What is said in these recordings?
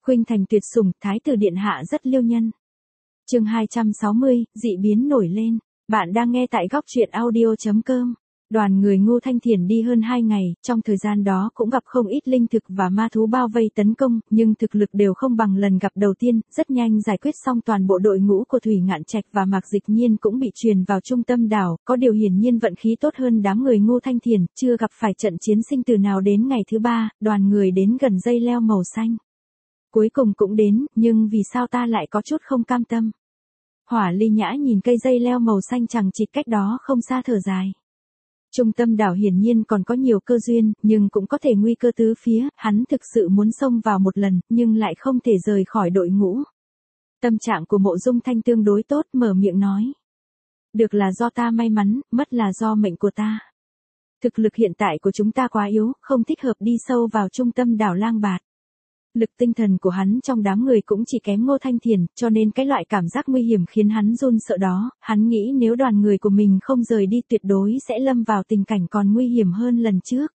Khuynh thành tuyệt sủng, thái tử điện hạ rất liêu nhân. Chương 260, dị biến nổi lên. Bạn đang nghe tại góc truyện audio.com. Đoàn người Ngô Thanh Thiền đi hơn 2 ngày, trong thời gian đó cũng gặp không ít linh thực và ma thú bao vây tấn công, nhưng thực lực đều không bằng lần gặp đầu tiên, rất nhanh giải quyết xong toàn bộ đội ngũ của Thủy Ngạn Trạch và Mạc Dịch Nhiên cũng bị truyền vào trung tâm đảo, có điều hiển nhiên vận khí tốt hơn đám người Ngô Thanh Thiền, chưa gặp phải trận chiến sinh tử nào. Đến ngày thứ 3, đoàn người đến gần dây leo màu xanh. Cuối cùng cũng đến, nhưng vì sao ta lại có chút không cam tâm? Hỏa Ly Nhã nhìn cây dây leo màu xanh chằng chịt cách đó không xa thở dài. Trung tâm đảo hiển nhiên còn có nhiều cơ duyên, nhưng cũng có thể nguy cơ tứ phía, hắn thực sự muốn xông vào một lần, nhưng lại không thể rời khỏi đội ngũ. Tâm trạng của Mộ Dung Thanh tương đối tốt, mở miệng nói. Được là do ta may mắn, mất là do mệnh của ta. Thực lực hiện tại của chúng ta quá yếu, không thích hợp đi sâu vào trung tâm đảo Lang Bạt. Lực tinh thần của hắn trong đám người cũng chỉ kém Ngô Thanh Thiền, cho nên cái loại cảm giác nguy hiểm khiến hắn run sợ đó, hắn nghĩ nếu đoàn người của mình không rời đi tuyệt đối sẽ lâm vào tình cảnh còn nguy hiểm hơn lần trước.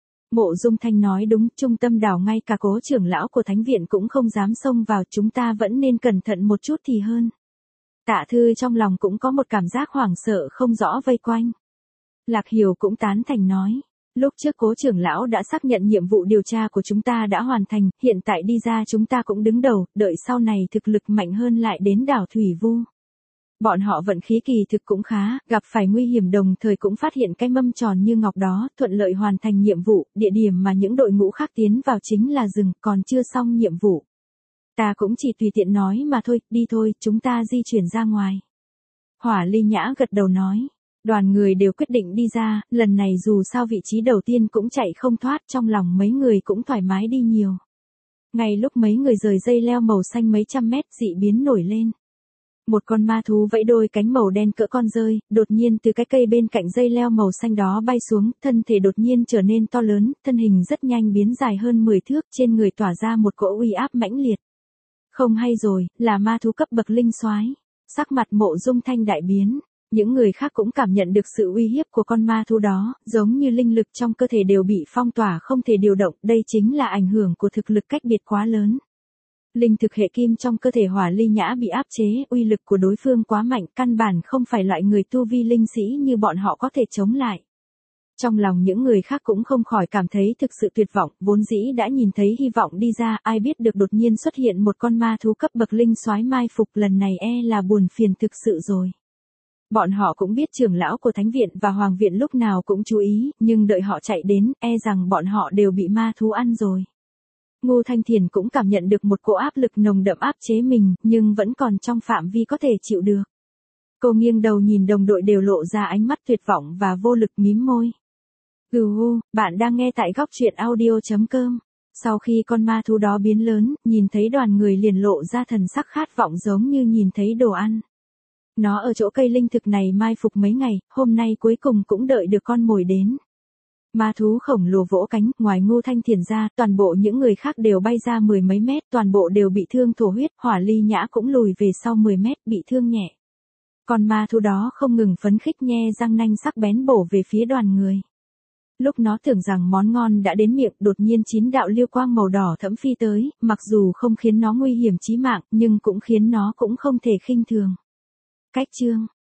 Mộ Dung Thanh nói đúng, trung tâm đảo ngay cả Cố trưởng lão của Thánh viện cũng không dám xông vào, chúng ta vẫn nên cẩn thận một chút thì hơn. Tạ Thư trong lòng cũng có một cảm giác hoảng sợ không rõ vây quanh. Lạc Hiểu cũng tán thành nói. Lúc trước Cố trưởng lão đã xác nhận nhiệm vụ điều tra của chúng ta đã hoàn thành, hiện tại đi ra chúng ta cũng đứng đầu, đợi sau này thực lực mạnh hơn lại đến đảo Thủy Vu. Bọn họ vận khí kỳ thực cũng khá, gặp phải nguy hiểm đồng thời cũng phát hiện cái mâm tròn như ngọc đó, thuận lợi hoàn thành nhiệm vụ, địa điểm mà những đội ngũ khác tiến vào chính là rừng, còn chưa xong nhiệm vụ. Ta cũng chỉ tùy tiện nói mà thôi, đi thôi, chúng ta di chuyển ra ngoài. Hỏa Ly Nhã gật đầu nói. Đoàn người đều quyết định đi ra, lần này dù sao vị trí đầu tiên cũng chạy không thoát, trong lòng mấy người cũng thoải mái đi nhiều. Ngay lúc mấy người rời dây leo màu xanh mấy trăm mét, dị biến nổi lên. Một con ma thú vẫy đôi cánh màu đen cỡ con dơi, đột nhiên từ cái cây bên cạnh dây leo màu xanh đó bay xuống, thân thể đột nhiên trở nên to lớn, thân hình rất nhanh biến dài hơn 10 thước, trên người tỏa ra một cỗ uy áp mãnh liệt. Không hay rồi, là ma thú cấp bậc linh soái. Sắc mặt Mộ Dung Thanh đại biến. Những người khác cũng cảm nhận được sự uy hiếp của con ma thú đó, giống như linh lực trong cơ thể đều bị phong tỏa không thể điều động, đây chính là ảnh hưởng của thực lực cách biệt quá lớn. Linh thực hệ kim trong cơ thể Hỏa Ly Nhã bị áp chế, uy lực của đối phương quá mạnh, căn bản không phải loại người tu vi linh sĩ như bọn họ có thể chống lại. Trong lòng những người khác cũng không khỏi cảm thấy thực sự tuyệt vọng, vốn dĩ đã nhìn thấy hy vọng đi ra, ai biết được đột nhiên xuất hiện một con ma thú cấp bậc linh soái mai phục, lần này là buồn phiền thực sự rồi. Bọn họ cũng biết trưởng lão của Thánh viện và Hoàng viện lúc nào cũng chú ý, nhưng đợi họ chạy đến, rằng bọn họ đều bị ma thú ăn rồi. Ngô Thanh Thiền cũng cảm nhận được một cỗ áp lực nồng đậm áp chế mình, nhưng vẫn còn trong phạm vi có thể chịu được. Cô nghiêng đầu nhìn đồng đội đều lộ ra ánh mắt tuyệt vọng và vô lực mím môi. Bạn đang nghe tại góc truyện audio.com. Sau khi con ma thú đó biến lớn, nhìn thấy đoàn người liền lộ ra thần sắc khát vọng giống như nhìn thấy đồ ăn. Nó ở chỗ cây linh thực này mai phục mấy ngày, hôm nay cuối cùng cũng đợi được con mồi đến. Ma thú khổng lồ vỗ cánh, ngoài Ngô Thanh Thiền ra, toàn bộ những người khác đều bay ra 10 mấy mét, toàn bộ đều bị thương thổ huyết, Hỏa Ly Nhã cũng lùi về sau 10 mét, bị thương nhẹ. Con ma thú đó không ngừng phấn khích nhe răng nanh sắc bén bổ về phía đoàn người. Lúc nó tưởng rằng món ngon đã đến miệng, đột nhiên 9 đạo lưu quang màu đỏ thẫm phi tới, mặc dù không khiến nó nguy hiểm chí mạng, nhưng cũng khiến nó cũng không thể khinh thường. Cách chương